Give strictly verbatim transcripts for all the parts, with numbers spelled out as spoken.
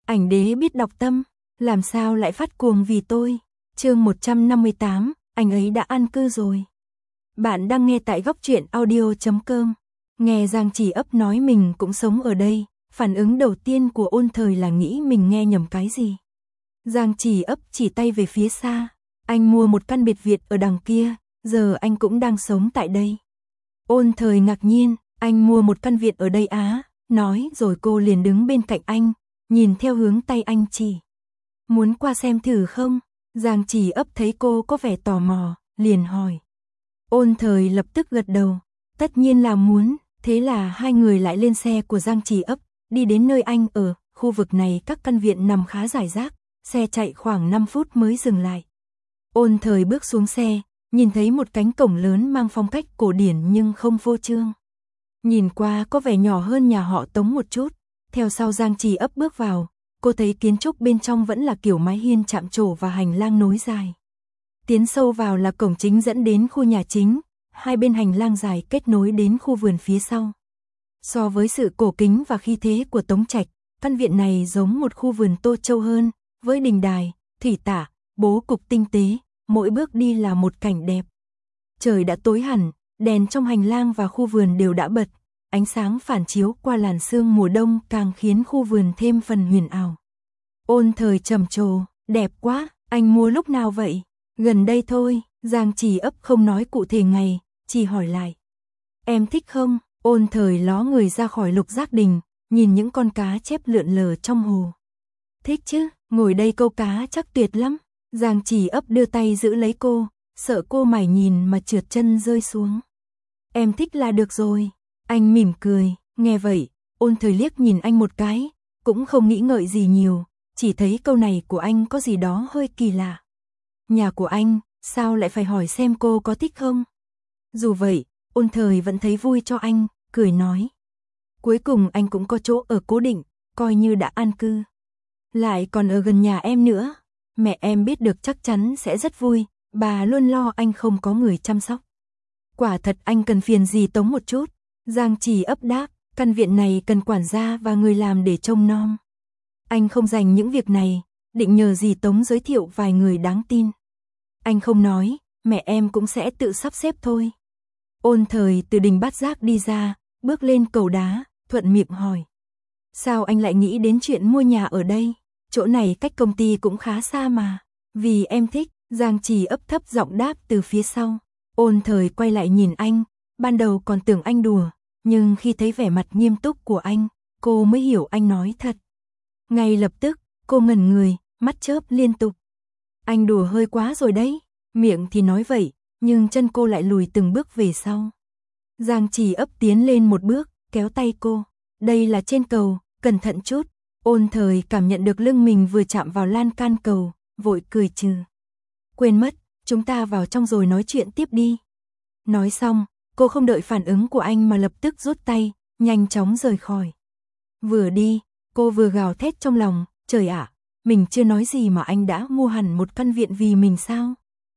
ảnh đế biết đọc tâm, làm sao lại phát cuồng vì tôi. Chương một trăm năm mươi tám, anh ấy đã an cư rồi. Bạn đang nghe tại góc truyện audio chấm com. Nghe Giang Chỉ Ấp nói mình cũng sống ở đây, phản ứng đầu tiên của Ôn Thời là nghĩ mình nghe nhầm cái gì. Giang Chỉ Ấp chỉ tay về phía xa, anh mua một căn biệt viện ở đằng kia, giờ anh cũng đang sống tại đây. Ôn Thời ngạc nhiên, anh mua một căn viện ở đây á, nói rồi cô liền đứng bên cạnh anh, nhìn theo hướng tay anh chỉ. Muốn qua xem thử không? Giang Chỉ Ấp thấy cô có vẻ tò mò, liền hỏi. Ôn Thời lập tức gật đầu, tất nhiên là muốn, thế là hai người lại lên xe của Giang Chỉ Ấp, đi đến nơi anh ở, khu vực này các căn viện nằm khá rải rác, xe chạy khoảng năm phút mới dừng lại. Ôn Thời bước xuống xe, nhìn thấy một cánh cổng lớn mang phong cách cổ điển nhưng không phô trương. Nhìn qua có vẻ nhỏ hơn nhà họ Tống một chút, theo sau Giang Chỉ Ấp bước vào, cô thấy kiến trúc bên trong vẫn là kiểu mái hiên chạm trổ và hành lang nối dài. Tiến sâu vào là cổng chính dẫn đến khu nhà chính, hai bên hành lang dài kết nối đến khu vườn phía sau. So với sự cổ kính và khí thế của Tống Trạch, căn viện này giống một khu vườn Tô Châu hơn, với đình đài, thủy tạ, bố cục tinh tế, mỗi bước đi là một cảnh đẹp. Trời đã tối hẳn, đèn trong hành lang và khu vườn đều đã bật, ánh sáng phản chiếu qua làn sương mùa đông càng khiến khu vườn thêm phần huyền ảo. Ôn Thời trầm trồ, đẹp quá, anh mua lúc nào vậy? Gần đây thôi, Giang Chỉ Ấp không nói cụ thể ngày, chỉ hỏi lại. Em thích không? Ôn Thời ló người ra khỏi Lục Giác Đình, nhìn những con cá chép lượn lờ trong hồ. Thích chứ, ngồi đây câu cá chắc tuyệt lắm. Giang Chỉ Ấp đưa tay giữ lấy cô, sợ cô mải nhìn mà trượt chân rơi xuống. Em thích là được rồi. Anh mỉm cười, nghe vậy, Ôn Thời liếc nhìn anh một cái, cũng không nghĩ ngợi gì nhiều, chỉ thấy câu này của anh có gì đó hơi kỳ lạ. Nhà của anh, sao lại phải hỏi xem cô có thích không? Dù vậy, Ôn Thời vẫn thấy vui cho anh, cười nói. Cuối cùng anh cũng có chỗ ở cố định, coi như đã an cư. Lại còn ở gần nhà em nữa, mẹ em biết được chắc chắn sẽ rất vui, bà luôn lo anh không có người chăm sóc. Quả thật anh cần phiền dì Tống một chút. Giang Chỉ Ấp đáp, căn viện này cần quản gia và người làm để trông nom. Anh không dành những việc này, định nhờ dì Tống giới thiệu vài người đáng tin. Anh không nói, mẹ em cũng sẽ tự sắp xếp thôi. Ôn Thời từ đình Bát Giác đi ra, bước lên cầu đá, thuận miệng hỏi. Sao anh lại nghĩ đến chuyện mua nhà ở đây? Chỗ này cách công ty cũng khá xa mà. Vì em thích, Giang Chỉ Ấp thấp giọng đáp từ phía sau. Ôn Thời quay lại nhìn anh, ban đầu còn tưởng anh đùa, nhưng khi thấy vẻ mặt nghiêm túc của anh, cô mới hiểu anh nói thật. Ngay lập tức, cô ngẩn người, mắt chớp liên tục. Anh đùa hơi quá rồi đấy, miệng thì nói vậy, nhưng chân cô lại lùi từng bước về sau. Giang Chỉ Ấp tiến lên một bước, kéo tay cô. Đây là trên cầu, cẩn thận chút. Ôn Thời cảm nhận được lưng mình vừa chạm vào lan can cầu, vội cười trừ. Quên mất, chúng ta vào trong rồi nói chuyện tiếp đi. Nói xong, cô không đợi phản ứng của anh mà lập tức rút tay, nhanh chóng rời khỏi. Vừa đi, cô vừa gào thét trong lòng, trời ạ, mình chưa nói gì mà anh đã mua hẳn một căn viện vì mình sao?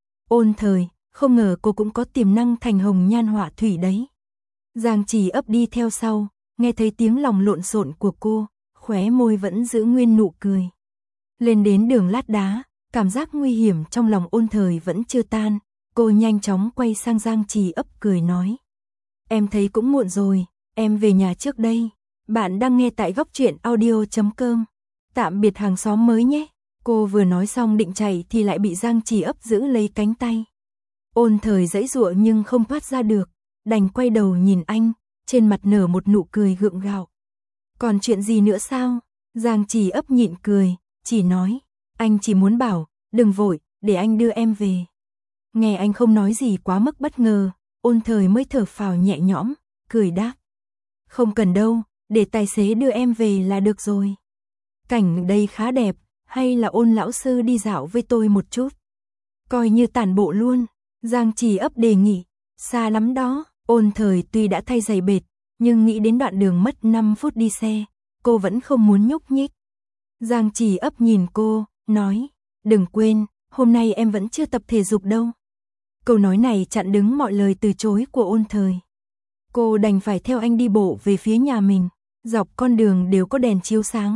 Ôn Thời, không ngờ cô cũng có tiềm năng thành hồng nhan họa thủy đấy. Giang Chỉ Ấp đi theo sau, nghe thấy tiếng lòng lộn xộn của cô, khóe môi vẫn giữ nguyên nụ cười. Lên đến đường lát đá, cảm giác nguy hiểm trong lòng Ôn Thời vẫn chưa tan, cô nhanh chóng quay sang Giang Chỉ Ấp cười nói. Em thấy cũng muộn rồi, em về nhà trước đây. Bạn đang nghe tại góc truyện audio chấm com. Tạm biệt hàng xóm mới nhé. Cô vừa nói xong định chạy thì lại bị Giang Chỉ Ấp giữ lấy cánh tay. Ôn Thời giãy giụa nhưng không thoát ra được, đành quay đầu nhìn anh, trên mặt nở một nụ cười gượng gạo. Còn chuyện gì nữa sao? Giang Chỉ Ấp nhịn cười, chỉ nói, anh chỉ muốn bảo, đừng vội, để anh đưa em về. Nghe anh không nói gì quá mức bất ngờ, Ôn Thời mới thở phào nhẹ nhõm, cười đáp. Không cần đâu, để tài xế đưa em về là được rồi. Cảnh đây khá đẹp, hay là Ôn lão sư đi dạo với tôi một chút? Coi như tản bộ luôn. Giang Chỉ Ấp đề nghị. Xa lắm đó. Ôn Thời tuy đã thay giày bệt, nhưng nghĩ đến đoạn đường mất năm phút đi xe, cô vẫn không muốn nhúc nhích. Giang Chỉ Ấp nhìn cô, nói, đừng quên, hôm nay em vẫn chưa tập thể dục đâu. Câu nói này chặn đứng mọi lời từ chối của Ôn Thời. Cô đành phải theo anh đi bộ về phía nhà mình, dọc con đường đều có đèn chiếu sáng,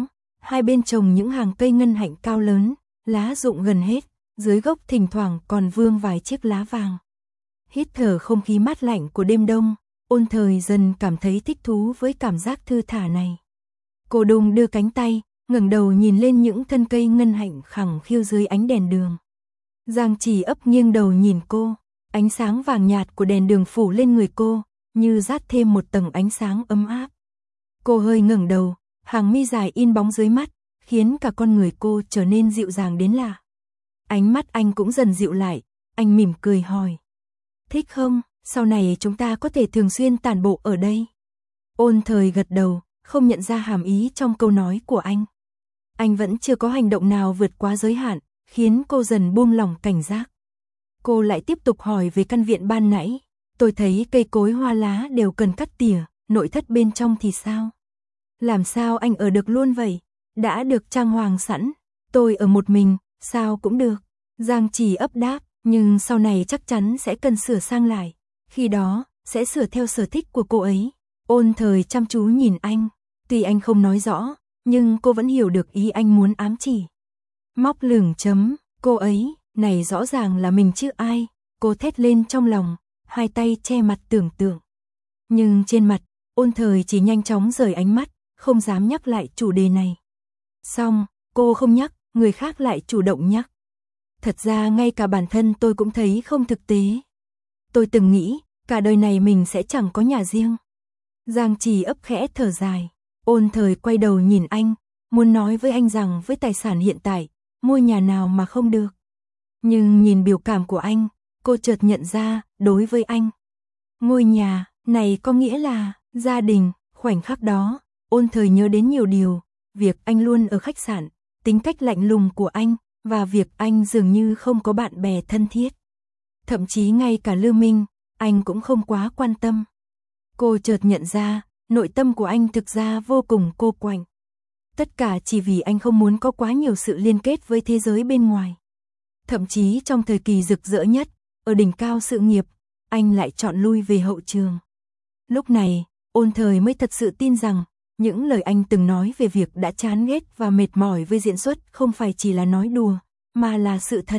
hai bên trồng những hàng cây ngân hạnh cao lớn, lá rụng gần hết, dưới gốc thỉnh thoảng còn vương vài chiếc lá vàng. Hít thở không khí mát lạnh của đêm đông, Ôn Thời dần cảm thấy thích thú với cảm giác thư thả này. Cô đung đưa cánh tay, ngẩng đầu nhìn lên những thân cây ngân hạnh khẳng khiu dưới ánh đèn đường. Giang Chỉ Ấp nghiêng đầu nhìn cô, ánh sáng vàng nhạt của đèn đường phủ lên người cô, như dát thêm một tầng ánh sáng ấm áp. Cô hơi ngẩng đầu, hàng mi dài in bóng dưới mắt, khiến cả con người cô trở nên dịu dàng đến lạ. Ánh mắt anh cũng dần dịu lại, anh mỉm cười hỏi. Thích không, sau này chúng ta có thể thường xuyên tản bộ ở đây. Ôn Thời gật đầu, không nhận ra hàm ý trong câu nói của anh. Anh vẫn chưa có hành động nào vượt quá giới hạn, khiến cô dần buông lỏng cảnh giác. Cô lại tiếp tục hỏi về căn viện ban nãy. Tôi thấy cây cối hoa lá đều cần cắt tỉa, nội thất bên trong thì sao? Làm sao anh ở được luôn vậy? Đã được trang hoàng sẵn, tôi ở một mình, sao cũng được. Giang Chỉ Ấp đáp, nhưng sau này chắc chắn sẽ cần sửa sang lại. Khi đó, sẽ sửa theo sở thích của cô ấy. Ôn Thời chăm chú nhìn anh, tuy anh không nói rõ, nhưng cô vẫn hiểu được ý anh muốn ám chỉ. Móc lửng chấm, cô ấy, này rõ ràng là mình chứ ai, cô thét lên trong lòng, hai tay che mặt tưởng tượng. Nhưng trên mặt, Ôn Thời chỉ nhanh chóng rời ánh mắt, không dám nhắc lại chủ đề này. Xong, cô không nhắc, người khác lại chủ động nhắc. Thật ra ngay cả bản thân tôi cũng thấy không thực tế. Tôi từng nghĩ, cả đời này mình sẽ chẳng có nhà riêng. Giang Chỉ Ấp khẽ thở dài. Ôn Thời quay đầu nhìn anh, muốn nói với anh rằng với tài sản hiện tại, mua nhà nào mà không được. Nhưng nhìn biểu cảm của anh, cô chợt nhận ra, đối với anh, ngôi nhà này có nghĩa là gia đình. Khoảnh khắc đó, Ôn Thời nhớ đến nhiều điều, việc anh luôn ở khách sạn, tính cách lạnh lùng của anh, và việc anh dường như không có bạn bè thân thiết. Thậm chí ngay cả Lưu Minh, anh cũng không quá quan tâm. Cô chợt nhận ra, nội tâm của anh thực ra vô cùng cô quạnh. Tất cả chỉ vì anh không muốn có quá nhiều sự liên kết với thế giới bên ngoài. Thậm chí trong thời kỳ rực rỡ nhất, ở đỉnh cao sự nghiệp, anh lại chọn lui về hậu trường. Lúc này, Ôn Thời mới thật sự tin rằng, những lời anh từng nói về việc đã chán ghét và mệt mỏi với diễn xuất không phải chỉ là nói đùa, mà là sự thật.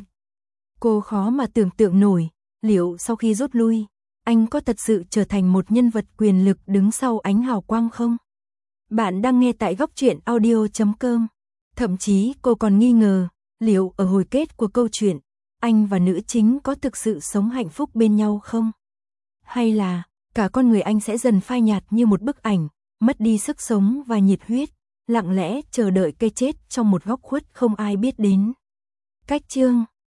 Cô khó mà tưởng tượng nổi, liệu sau khi rút lui, anh có thật sự trở thành một nhân vật quyền lực đứng sau ánh hào quang không? Bạn đang nghe tại góc truyện audio chấm com. Thậm chí cô còn nghi ngờ, liệu ở hồi kết của câu chuyện, anh và nữ chính có thực sự sống hạnh phúc bên nhau không? Hay là, cả con người anh sẽ dần phai nhạt như một bức ảnh, mất đi sức sống và nhiệt huyết, lặng lẽ chờ đợi cái chết trong một góc khuất không ai biết đến. Cách chương